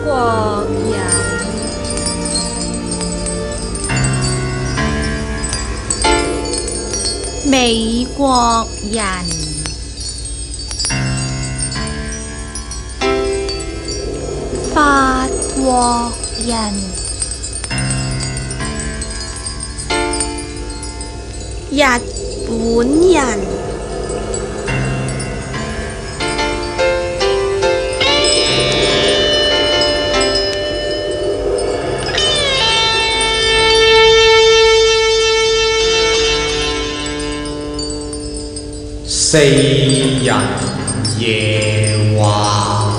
國人，美國人，法國人，日本人， 四人夜話。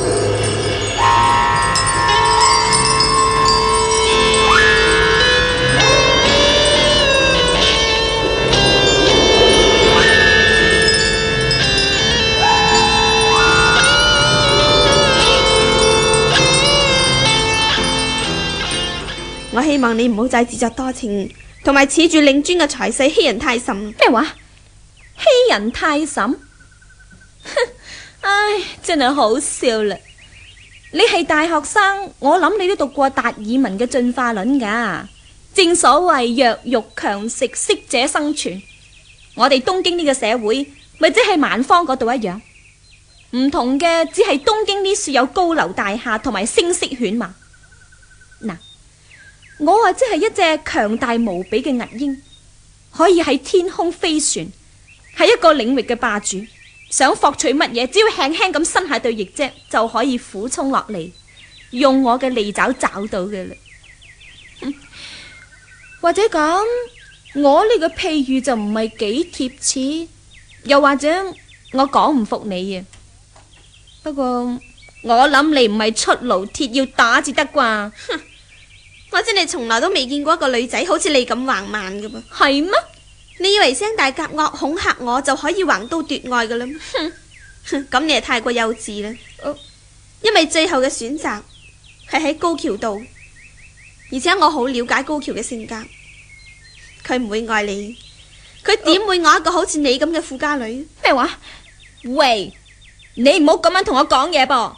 我希望你唔好再自作多情，同埋恃住領尊嘅財勢欺人太甚。 咩話？欺人太甚？唉，真係好笑啦！你係大學生，我諗你都讀過達爾文嘅進化論噶。正所謂弱肉強食，適者生存。我哋東京呢個社會，咪即係蠻荒嗰度一樣。唔同嘅只係東京呢處有高樓大廈同埋聲色犬馬。嗱，我即係一隻強大無比嘅兀鷹，可以喺天空飛旋，係一個領域嘅霸主。想獲取乜嘢，只要輕輕咁伸下對翼啫，就可以俯衝落嚟，用我嘅利爪找到嘅啦。或者講，我呢個譬喻就唔係幾貼切，又或者我講唔服你啊。不過我諗你唔係出爐鐵要打至得啩。 我真係從來都未見過一個女仔好似你咁橫蠻噶噃。 係咩？ 你以為聲大夾惡恐嚇我就可以橫刀奪愛噶啦？咁你係太過幼稚啦。因為最後嘅選擇係喺高橋度，而且我好了解高橋嘅性格，佢唔會愛你，佢點會愛一個好似你咁嘅富家女？ 咩話？喂，你唔好咁樣同我講嘢噃。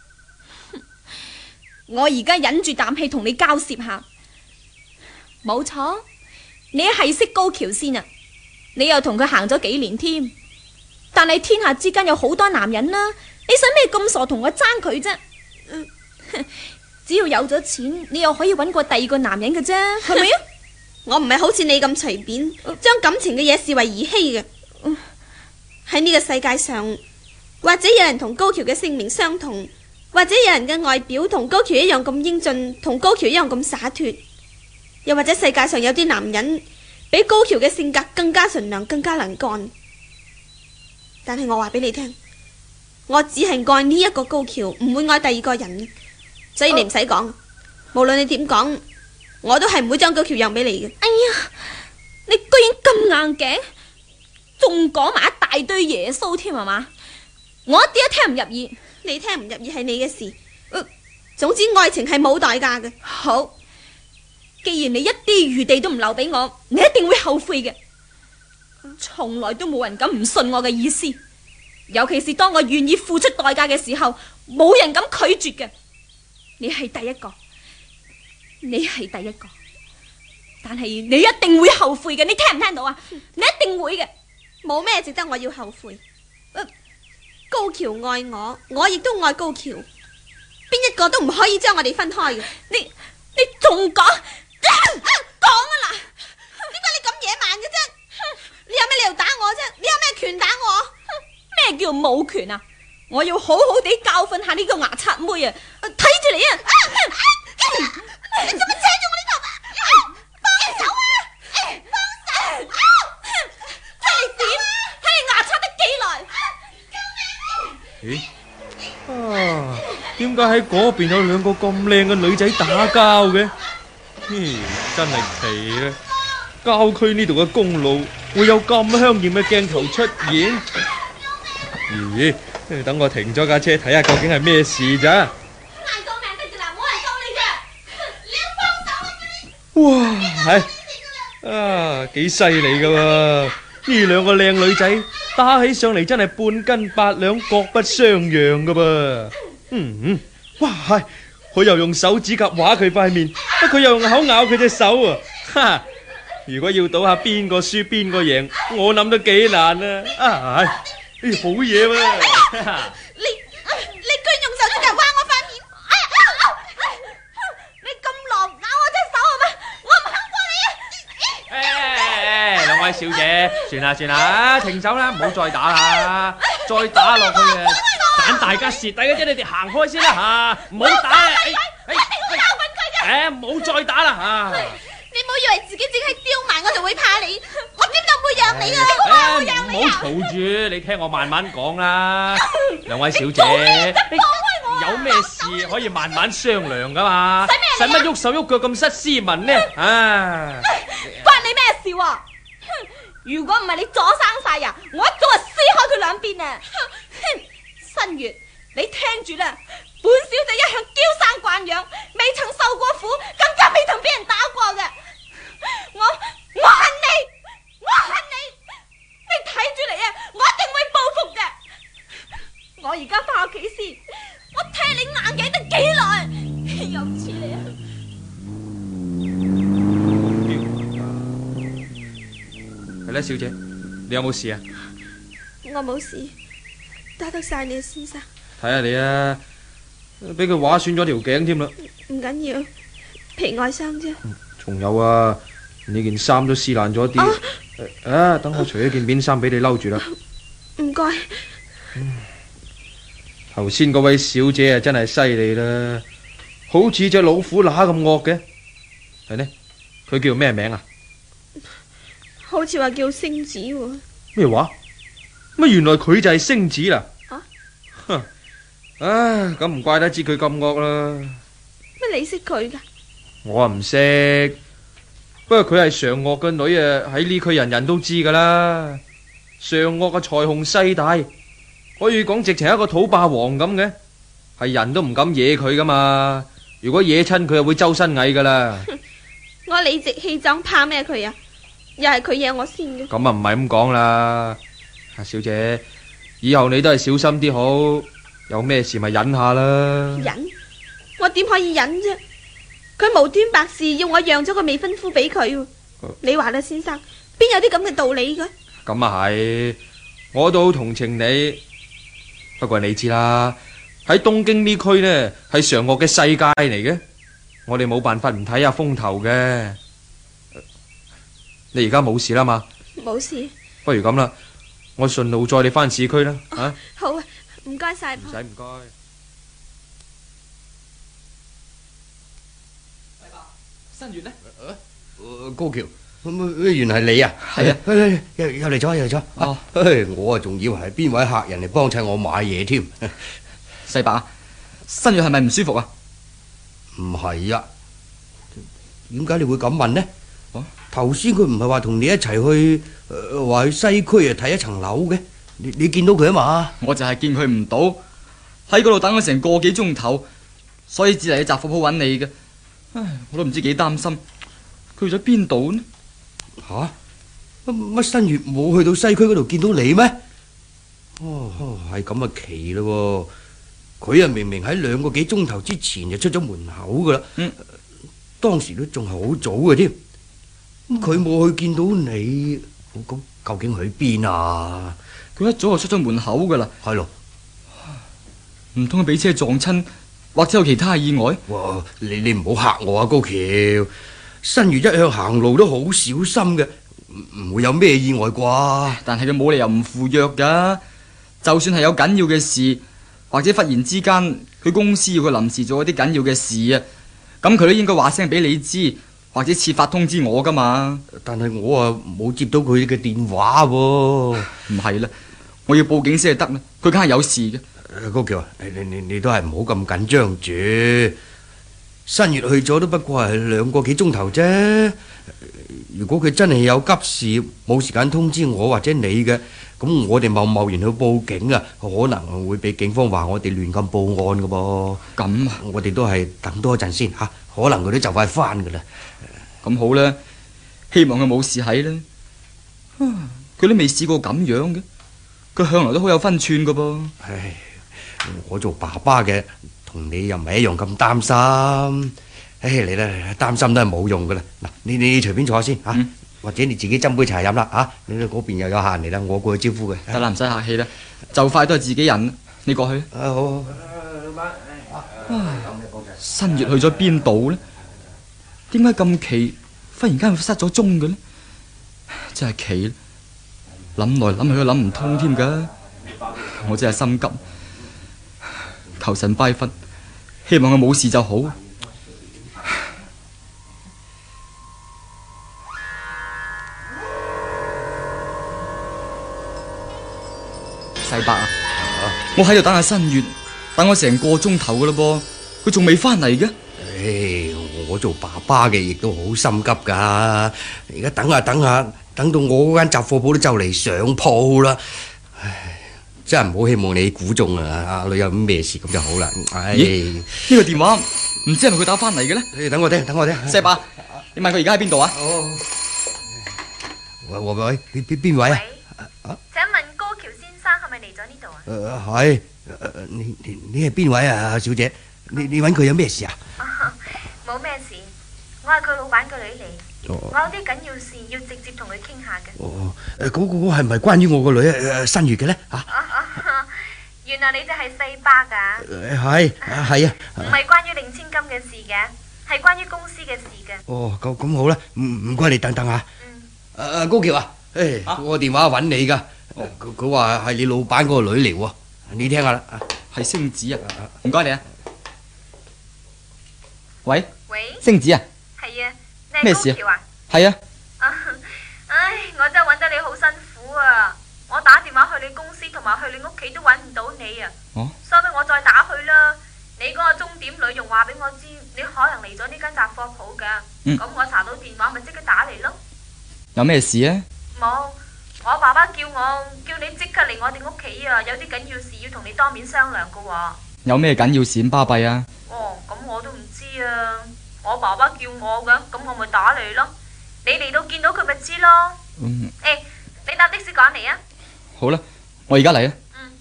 我而家忍住啖氣同你交涉下。冇錯，你係識高橋先啊，你又同佢行咗幾年添。但係天下之間有好多男人啦，你使咩咁傻同我爭佢啫？只要有咗錢，你又可以揾過第二個男人嘅啫，係咪啊？ 我唔係好似你咁隨便將感情嘅嘢視為兒戲嘅。喺呢個世界上，或者有人同高橋嘅姓名相同，或者有人嘅外表同高橋一樣咁英俊，同高橋一樣咁灑脫，又或者世界上有啲男人比高橋嘅性格更加純良，更加能幹。但係我話俾你聽，我只係愛呢一個高橋，唔會愛第二個人，所以你唔使講，無論你點講，我都係唔會將高橋讓俾你嘅。 哎呀，你居然咁硬頸，仲講埋一大堆耶穌添係嘛？我一啲都聽唔入耳。 你聽唔入耳係你嘅事。總之愛情係冇代價嘅。 好，既然你一啲餘地都唔留俾我，你一定會後悔嘅。從來都冇人敢唔信我嘅意思，尤其是當我願意付出代價嘅時候，冇人敢拒絕嘅。你係第一個，你係第一個，但係你一定會後悔嘅，你聽唔聽到啊？你一定會嘅， 冇咩值得我要後悔。高橋愛我，我亦都愛高橋，邊一個都唔可以將我哋分開嘅。 你仲講講啊嗱？ 點解你咁野蠻嘅啫？你有咩理由打我啫？你有咩權打我？ 咩叫冇權啊？我要好好地教訓下呢個牙刷妹啊！睇住你啊！ 你做乜扯住我呢頭？幫手啊！幫手！ 睇你點？睇你牙刷得幾耐？ 咦？點解喺嗰邊有兩個咁靚嘅女仔打交嘅？真係奇啦！郊區呢度嘅公路會有咁香艷嘅鏡頭出現？咦？等我停咗架車睇下究竟係咩事咋？ 嗌救命得㗎啦！冇人救你嘅，你要幫手啊！ 哇，係幾犀利噶喎！呢兩個靚女仔打起上嚟真係半斤八兩，各不相讓噶噃。哇，係我又用手指甲畫佢塊面，佢又用口咬佢隻手啊！哈！如果要賭下邊個輸邊個贏，我諗都幾難啊！好嘢喎！ 你居然用手指甲挖我塊面！ 你咁狼咬我隻手係咪？我唔肯過你啊！ 兩位小姐，算啦，停手啦，唔好再打啦，再打落去啊，盞大家蝕底嘅啫，你哋行開先啦吓，唔好打啊！唔好再打啦吓！ 你唔好以為自己淨係刁蠻我就會怕你，我點解唔會讓你啊？ 唔好嘈住，你聽我慢慢講啦。兩位小姐，有咩事可以慢慢商量噶嘛？使乜喐手喐腳咁失斯文呢？ 關你咩事啊？如果唔係你阻生晒呀，我一早就撕開佢兩邊啊！新月，你聽住啦，本小姐一向嬌生慣養，未曾受過苦，更加未曾俾人打過嘅。我恨你，你睇住嚟啊！我一定會報復嘅。我而家翻屋企先，我睇你硬頸得幾耐，有次你啊！ 係咧，小姐，你有冇事啊？ 我冇事，多得晒你先生。 睇下你啊，俾佢劃損咗條頸添啦。 唔緊要，皮外傷啫。 仲有啊，你件衫都撕爛咗啲。等我除咗件面衫俾你褸住啦。 唔該。 頭先嗰位小姐啊，真係犀利啦，好似隻老虎乸咁惡嘅。係呢，佢叫咩名啊？ 好似話叫星子喎。 咩話？乜原來佢就係星子啦？咁唔怪得知佢咁惡啦。 乜你識佢噶？ 我唔識，不過佢係常惡嘅女啊，喺呢區人人都知噶啦。常惡嘅財雄勢大，可以講直情係一個土霸王咁嘅，係人都唔敢惹佢噶嘛。如果惹親佢，就會周身蟻噶啦。 我理直氣壯，怕咩佢啊？又係佢惹我先嘅。 咁啊唔係咁講啦，小姐，以後你都係小心啲好，有咩事咪忍下啦。 忍？我點可以忍啫？佢無端白事要我讓咗個未婚夫俾佢，你話啦，先生，邊有啲咁嘅道理噶？ 咁啊係，我都好同情你。不過你知啦，喺東京呢區呢係常惡嘅世界嚟嘅，我哋冇辦法唔睇下風頭嘅。你而家冇事啦嘛？ 冇事。 不如咁啦，我順路載你翻市區啦。 好啊，唔該晒。 唔使唔該。 新月呢？ 高橋，原來係你啊！ 係啊， 又嚟咗。 哦， 我啊仲以為係邊位客人嚟幫襯我買嘢添。 世伯，新月係咪唔舒服啊？ 唔係啊，點解你會咁問呢？頭先佢唔係話同你一齊去，話去西區啊睇一層樓嘅，你見到佢啊嘛？ 我就係見佢唔到，喺嗰度等咗成個幾鐘頭，所以只嚟喺雜貨鋪揾你嘅。唉，我都唔知幾擔心，佢去咗邊度呢？ 吓？乜新月冇去到西區嗰度見到你咩？係咁啊奇咯！佢啊明明喺2個幾鐘頭之前就出咗門口噶啦，當時都仲係好早嘅添。佢冇去見到你，咁究竟去邊啊？ 佢一早就出咗門口噶啦。 係咯， 唔通佢俾車撞親，或者有其他意外？ 哇！你唔好嚇我啊，高橋。新月一向行路都好小心嘅，唔會有咩意外啩？ 但係佢冇理由唔赴約噶。就算係有緊要嘅事，或者忽然之間佢公司要佢臨時做一啲緊要嘅事啊，咁佢都應該話聲俾你知。或者設法通知我噶嘛？ 但係我啊冇接到佢嘅電話喎。 唔係啦，我要報警先係得啦。佢梗係有事嘅。 高橋啊，你都係唔好咁緊張住。新月去咗都不過係2個幾鐘頭啫。如果佢真係有急事，冇時間通知我或者你嘅，咁我哋貿然去報警啊，可能會俾警方話我哋亂咁報案噶噃。 咁啊， 我哋都係等多一陣先吓，可能佢都就快翻噶啦。 咁好啦，希望佢冇事喺啦。佢都未試過咁樣嘅，佢向來都好有分寸噶噃。 唉，我做爸爸嘅同你又唔係一樣咁擔心。唉，嚟啦嚟啦，擔心都係冇用噶啦。嗱，你隨便坐下先嚇，或者你自己斟杯茶飲啦嚇。你嗰邊又有客人嚟啦，我過去招呼佢。 得啦，唔使客氣啦，就快都係自己人，你過去。 好好。 新月去咗邊度呢？點解咁奇忽然間會失咗蹤嘅呢？真係奇，諗來諗去都諗唔通添噶。我真係心急，求神拜佛，希望佢冇事就好。世伯啊，我喺度等下新月，等我成個鐘頭噶啦噃，佢仲未翻嚟嘅。 唉，我做爸爸嘅亦都好心急噶。而家等下等下，等到我嗰間雜貨鋪都就嚟上鋪啦。唉，真係唔好希望你估中啊！阿女有咩事咁就好啦。唉， 咦？呢個電話唔知係咪佢打翻嚟嘅呢？ 你等我聽，等我聽。 世伯，你問佢而家喺邊度啊？ 喂，邊位啊？ 請問高橋先生係咪嚟咗呢度啊？ 係，你係邊位啊，小姐？你揾佢有咩事啊？ 冇咩事，我係佢老闆個女嚟，我有啲緊要事要直接同佢傾下嘅。 嗰個係咪關於我個女新月嘅呢？ 原來你就係世伯㗎？ 係啊。 唔係關於領千金嘅事嘅，係關於公司嘅事嘅。 哦，咁好啦，唔該你等等下。高橋啊，我電話揾你㗎，佢話係你老闆嗰個女嚟喎，你聽下啦。 係星子啊，唔該你啊。喂， 喂， 星子啊， 係啊，你咩事啊係高橋啊？ 係啊， 唉，我真係揾得你好辛苦啊！我打電話去你公司同埋去你屋企都揾唔到你啊！ 哦， 所以我再打去啦。你嗰個鐘點女傭話俾我知，你可能嚟咗呢間雜貨鋪㗎。咁我查到電話咪即刻打嚟咯。 有咩事啊？ 冇，我爸爸叫你即刻嚟我哋屋企啊！有啲緊要事要同你當面商量㗎喎。 有咩緊要事咁巴閉啊？ 哦，咁我都唔知啊。我爸爸叫我㗎，咁我咪打你咯。你嚟到見到佢咪知咯。你搭的士趕嚟啊！ 好啦，我而家嚟啊。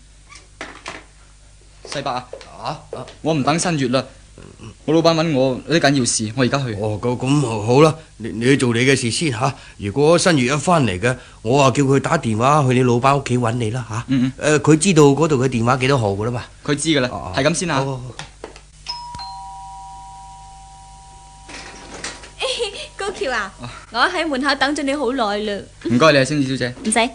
世伯啊，我唔等新月啦，我老闆揾我有啲緊要事，我而家去。 哦，咁好啦，你做你嘅事先吓。如果新月一翻嚟嘅，我叫佢打電話去你老闆屋企揾你啦吓。佢知道嗰度嘅電話幾多號噶啦嘛？ 佢知噶啦，係咁先啊。 高橋啊，我喺門口等咗你好耐啦。 唔該你啊，星子小姐。 唔使。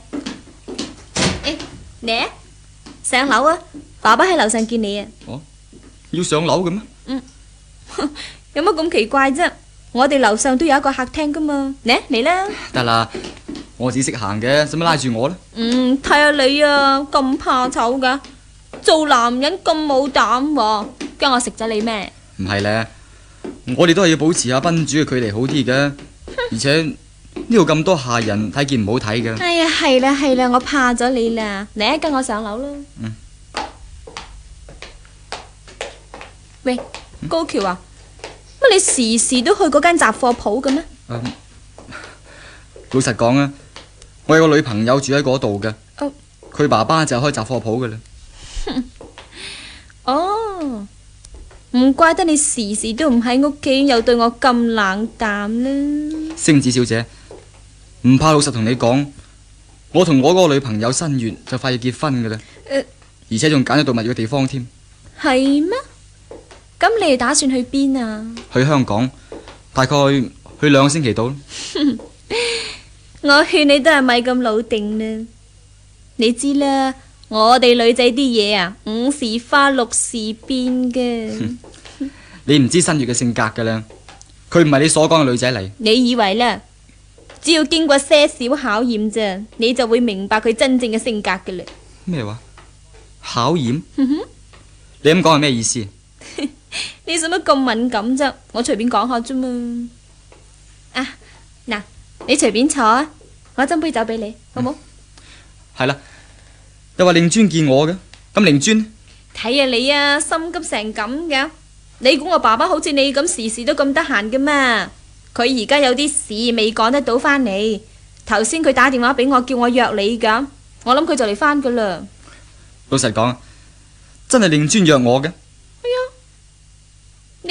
你上樓啊，爸爸喺樓上見你啊。 哦，要上樓嘅咩？ 有乜咁奇怪啫？我哋樓上都有一個客廳噶嘛。嚟啦。 得啦，我只識行嘅，使乜拉住我呢？ 睇下你啊，咁怕醜噶，做男人咁冇膽喎，驚我食咗你咩？ 唔係咧，我哋都係要保持下賓主嘅距離好啲嘅，而且呢度咁多下人，睇見唔好睇嘅。 哎呀，係啦，我怕咗你啦，嚟跟我上樓啦。喂，高橋啊，乜你時時都去嗰間雜貨鋪嘅咩？ 老實講啊，我有個女朋友住喺嗰度嘅，佢爸爸就係開雜貨鋪嘅啦。 哦，唔怪得你時時都唔喺屋企，又對我咁冷淡啦。 星子小姐，唔怕老實同你講，我同我嗰個女朋友新月就快要結婚嘅啦，而且仲揀咗度蜜月嘅地方添。 係咩？咁你哋打算去邊啊？ 去香港，大概去2個星期到。 我勸你都係咪咁老定啦。你知啦，我哋女仔啲嘢啊，5時花6時變嘅。 你唔知新月嘅性格噶啦，佢唔係你所講嘅女仔嚟。 你以為啦？只要經過些少考驗咋，你就會明白佢真正嘅性格嘅啦。 咩話？考驗？你咁講係咩意思？ 你使乜咁敏感啫？我隨便講下啫嘛。嗱，你隨便坐啊，我斟杯酒俾你，好冇？ 係啦，又話令尊見我嘅，咁令尊呢？ 睇下你啊，心急成咁嘅。你估我爸爸好似你咁時時都咁得閒嘅咩？佢而家有啲事未趕得到返嚟。頭先佢打電話俾我，叫我約你噶。我諗佢就嚟返噶啦。 老實講，真係令尊約我嘅。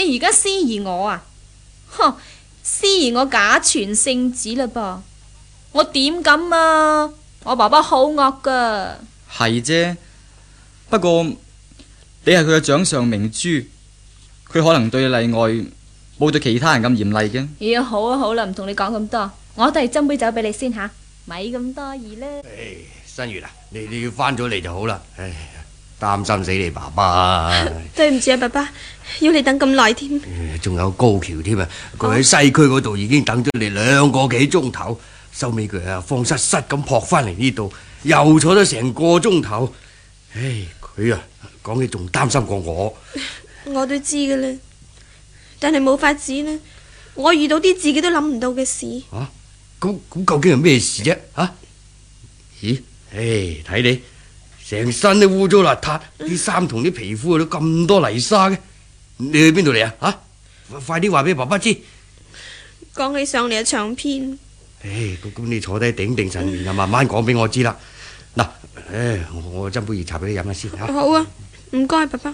你而家思疑我啊？呵，思疑我假傳聖旨啦噃？我點敢啊？我爸爸好惡噶。 係啫，不過你係佢嘅掌上明珠，佢可能對你例外，冇對其他人咁嚴厲嘅。 咦，好啊好啦，唔同你講咁多，我都係斟杯酒俾你先吓，咪咁多意啦。 新月啊，你要翻咗嚟就好啦。唉，擔心死你爸爸啊！ 對唔住啊，爸爸，要你等咁耐添。 仲有高橋添啊，佢喺西區嗰度已經等咗你2個幾鐘頭，收尾佢啊慌失失咁撲翻嚟呢度，又坐咗成個鐘頭。唉，佢啊講起仲擔心過我。 我都知噶啦，但係冇法子啦，我遇到啲自己都諗唔到嘅事。 咁究竟係咩事啫？咦？唉，睇你成身都污糟邋遢，啲衫同啲皮膚都咁多泥沙嘅，你去邊度嚟啊？快啲話俾爸爸知。 講起上嚟係長篇。 唉，咁你坐低頂定神，然後慢慢講俾我知啦。嗱，我斟杯熱茶俾你飲下先吓。 好啊，唔該，爸爸。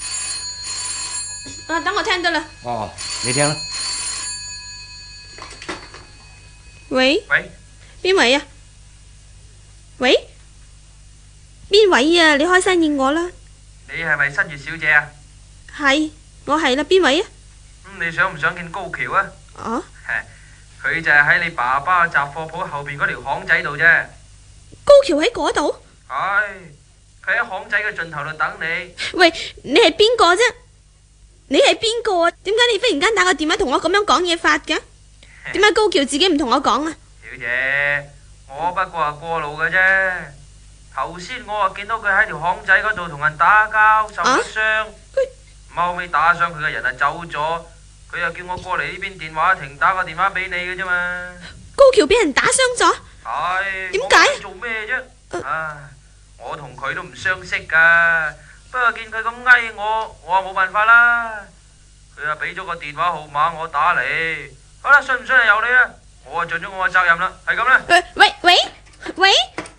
等我聽得啦。 你聽啦。 喂？ 喂？ 邊位啊？喂？邊位啊？你開聲應我啦。 你係咪新月小姐啊？ 係，我係啦。邊位啊？ 你想唔想見高橋啊？佢就係喺你爸爸雜貨鋪後邊嗰條巷仔度啫。 高橋喺嗰度？ 係，佢喺巷仔嘅盡頭度等你。 喂，你係邊個啫？你係邊個啊？點解你忽然間打個電話同我咁樣講嘢法嘅？點解高橋自己唔同我講啊？ 小姐，我不過係過路嘅啫。頭先我啊見到佢喺條巷仔嗰度同人打交，受咗傷。後尾打傷佢嘅人啊走咗，佢又叫我過嚟呢邊電話亭打個電話俾你嘅啫嘛。 高橋俾人打傷咗？ 係。 點解？ 做咩啫？我同佢都唔相識噶，不過見佢咁翳我話冇辦法啦。佢啊俾咗個電話號碼我打嚟，好啦，信唔信係由你啊，我啊盡咗我嘅責任啦，係咁啦。 喂，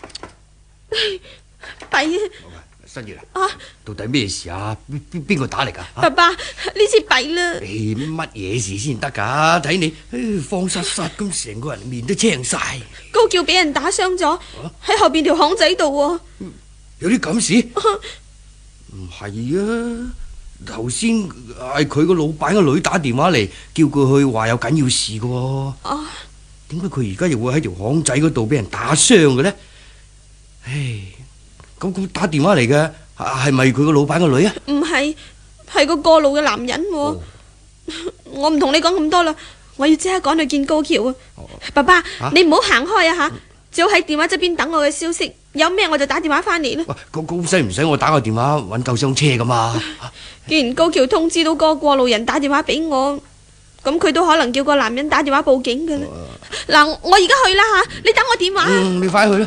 弊啊！ 新月啊，到底咩事啊？邊個打嚟噶？ 爸爸，呢次弊啦！ 乜嘢事先得噶？睇你慌失失咁，成個人面都青晒。 高橋俾人打傷咗，喺後邊條巷仔度喎。 有啲咁事？唔係啊！頭先係佢個老闆個女打電話嚟，叫佢去話有緊要事噶喎。點解佢而家又會喺條巷仔嗰度俾人打傷嘅呢？唉，咁打電話嚟嘅係咪佢個老闆個女啊？ 唔係，係個過路嘅男人喎。我唔同你講咁多啦，我要即刻趕去見高橋啊！爸爸，你唔好行開啊吓，只好喺電話側邊等我嘅消息，有咩我就打電話翻嚟啦。 咁使唔使我打個電話搵救傷車噶嘛？ 既然高橋通知到個過路人打電話俾我，咁佢都可能叫個男人打電話報警噶啦。嗱，我而家去啦吓，你等我電話。 你快去啦。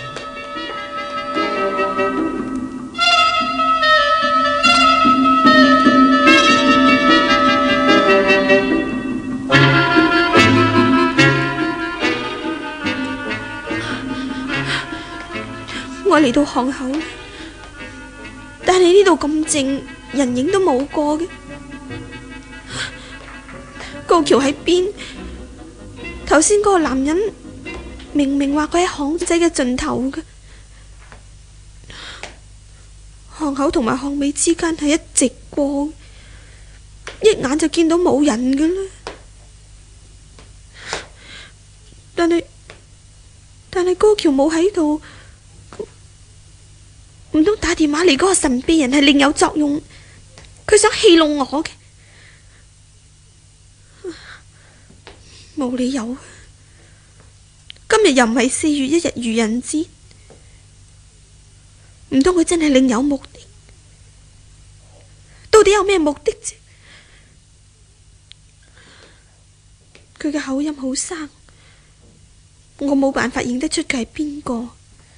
我嚟到巷口，但係呢度咁靜，人影都冇過嘅。高橋喺邊？頭先嗰個男人明明話佢喺巷仔嘅盡頭嘅，巷口同埋巷尾之間係一直過，一眼就見到冇人嘅啦。但係高橋冇喺度。唔通打電話嚟嗰個神秘人係另有作用？佢想戲弄我嘅，冇理由。今日又唔係4月1日愚人節，唔通佢真係另有目的？到底有咩目的啫？佢嘅口音好生，我冇辦法認得出佢係邊個。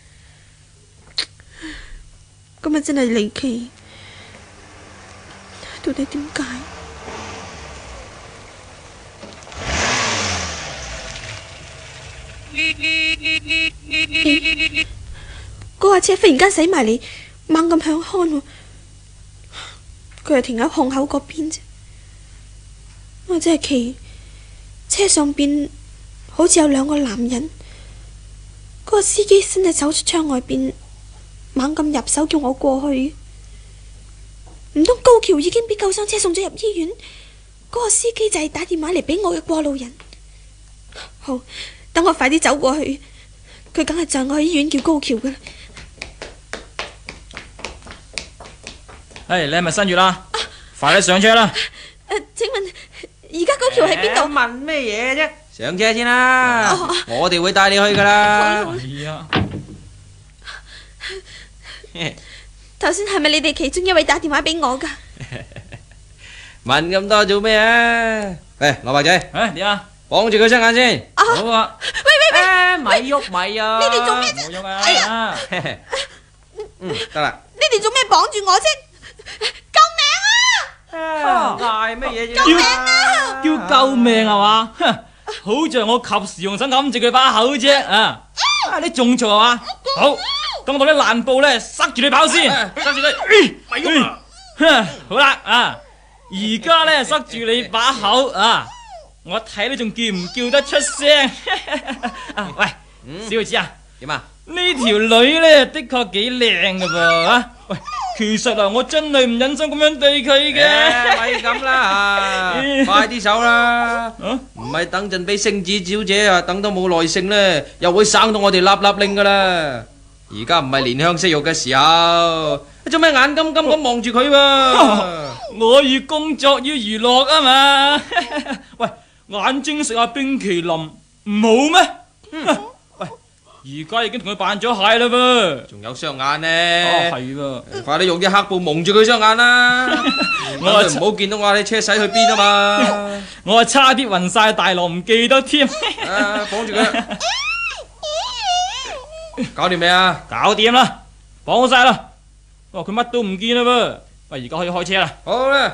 咁啊，真係離奇！到底點解？嗰架車忽然間駛埋嚟，猛咁響看喎。佢係停喺巷口嗰邊啫。 我只係企車上邊，好似有兩個男人。嗰個司機先係走出窗外邊，猛咁入手叫我過去。唔通高橋已經俾救傷車送咗入醫院？嗰個司機就係打電話嚟俾我嘅過路人。好，等我快啲走過去，佢梗係就我去醫院叫高橋噶啦。 你係咪新月啦？快啲上車啦！ 請問而家高橋喺邊度？ 問咩嘢啫？上車先啦，我哋會帶你去噶啦。 係啊， 頭先係咪你哋其中一位打電話俾我噶？ 問咁多做咩啊？羅伯仔， 點啊？ 綁住佢雙眼先。 好啊！ 咪喐咪啊！ 你哋做咩啫？ 冇喐啊！ 哎呀， 得啦。 你哋做咩綁住我啫？救命啊！ 嗌乜嘢啫？ 叫救命係嘛？好在我及時用手揞住佢把口啫啊！你仲嘈係嘛？好，等我攞啲爛布咧塞住你跑先，塞住你。咪喐啊！好啦啊！而家咧塞住你把口啊！我睇你仲叫唔叫得出聲？喂，小子啊， 點啊？ 呢條女咧的確幾靚噶噃啊！喂，其實啊，我真係唔忍心咁樣對佢嘅。 咪咁啦，快啲走啦！唔係等陣俾星子小姐啊等到冇耐性咧，又會省到我哋立立令噶啦。而家唔係憐香惜玉嘅時候，你做咩眼金金咁望住佢喎？ 我以工作於娛樂啊嘛。喂，眼睛食下冰淇淋唔好咩？喂，而家已經同佢扮咗蟹啦噃， 仲有雙眼呢？ 係喎， 快啲用啲黑布蒙住佢雙眼啦！我哋唔好見到我哋車駛去邊啊嘛！ 我差啲暈晒大浪唔記得添。 綁住佢，搞掂未啊？ 搞掂啦，綁晒啦。佢乜都唔見啦噃。喂，而家可以開車啦。 好啦。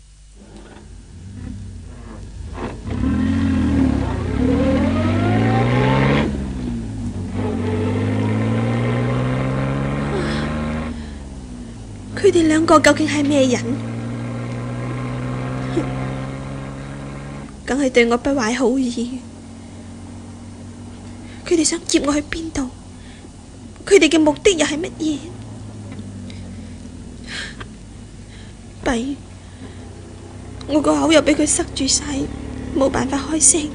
佢哋兩個究竟係咩人？梗係對我不懷好意。佢哋想接我去邊度？佢哋嘅目的又係乜嘢？弊，我個口又俾佢塞住晒，冇辦法開聲。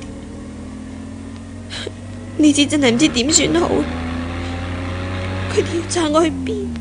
呢次真係唔知點算好。佢哋要載我去邊？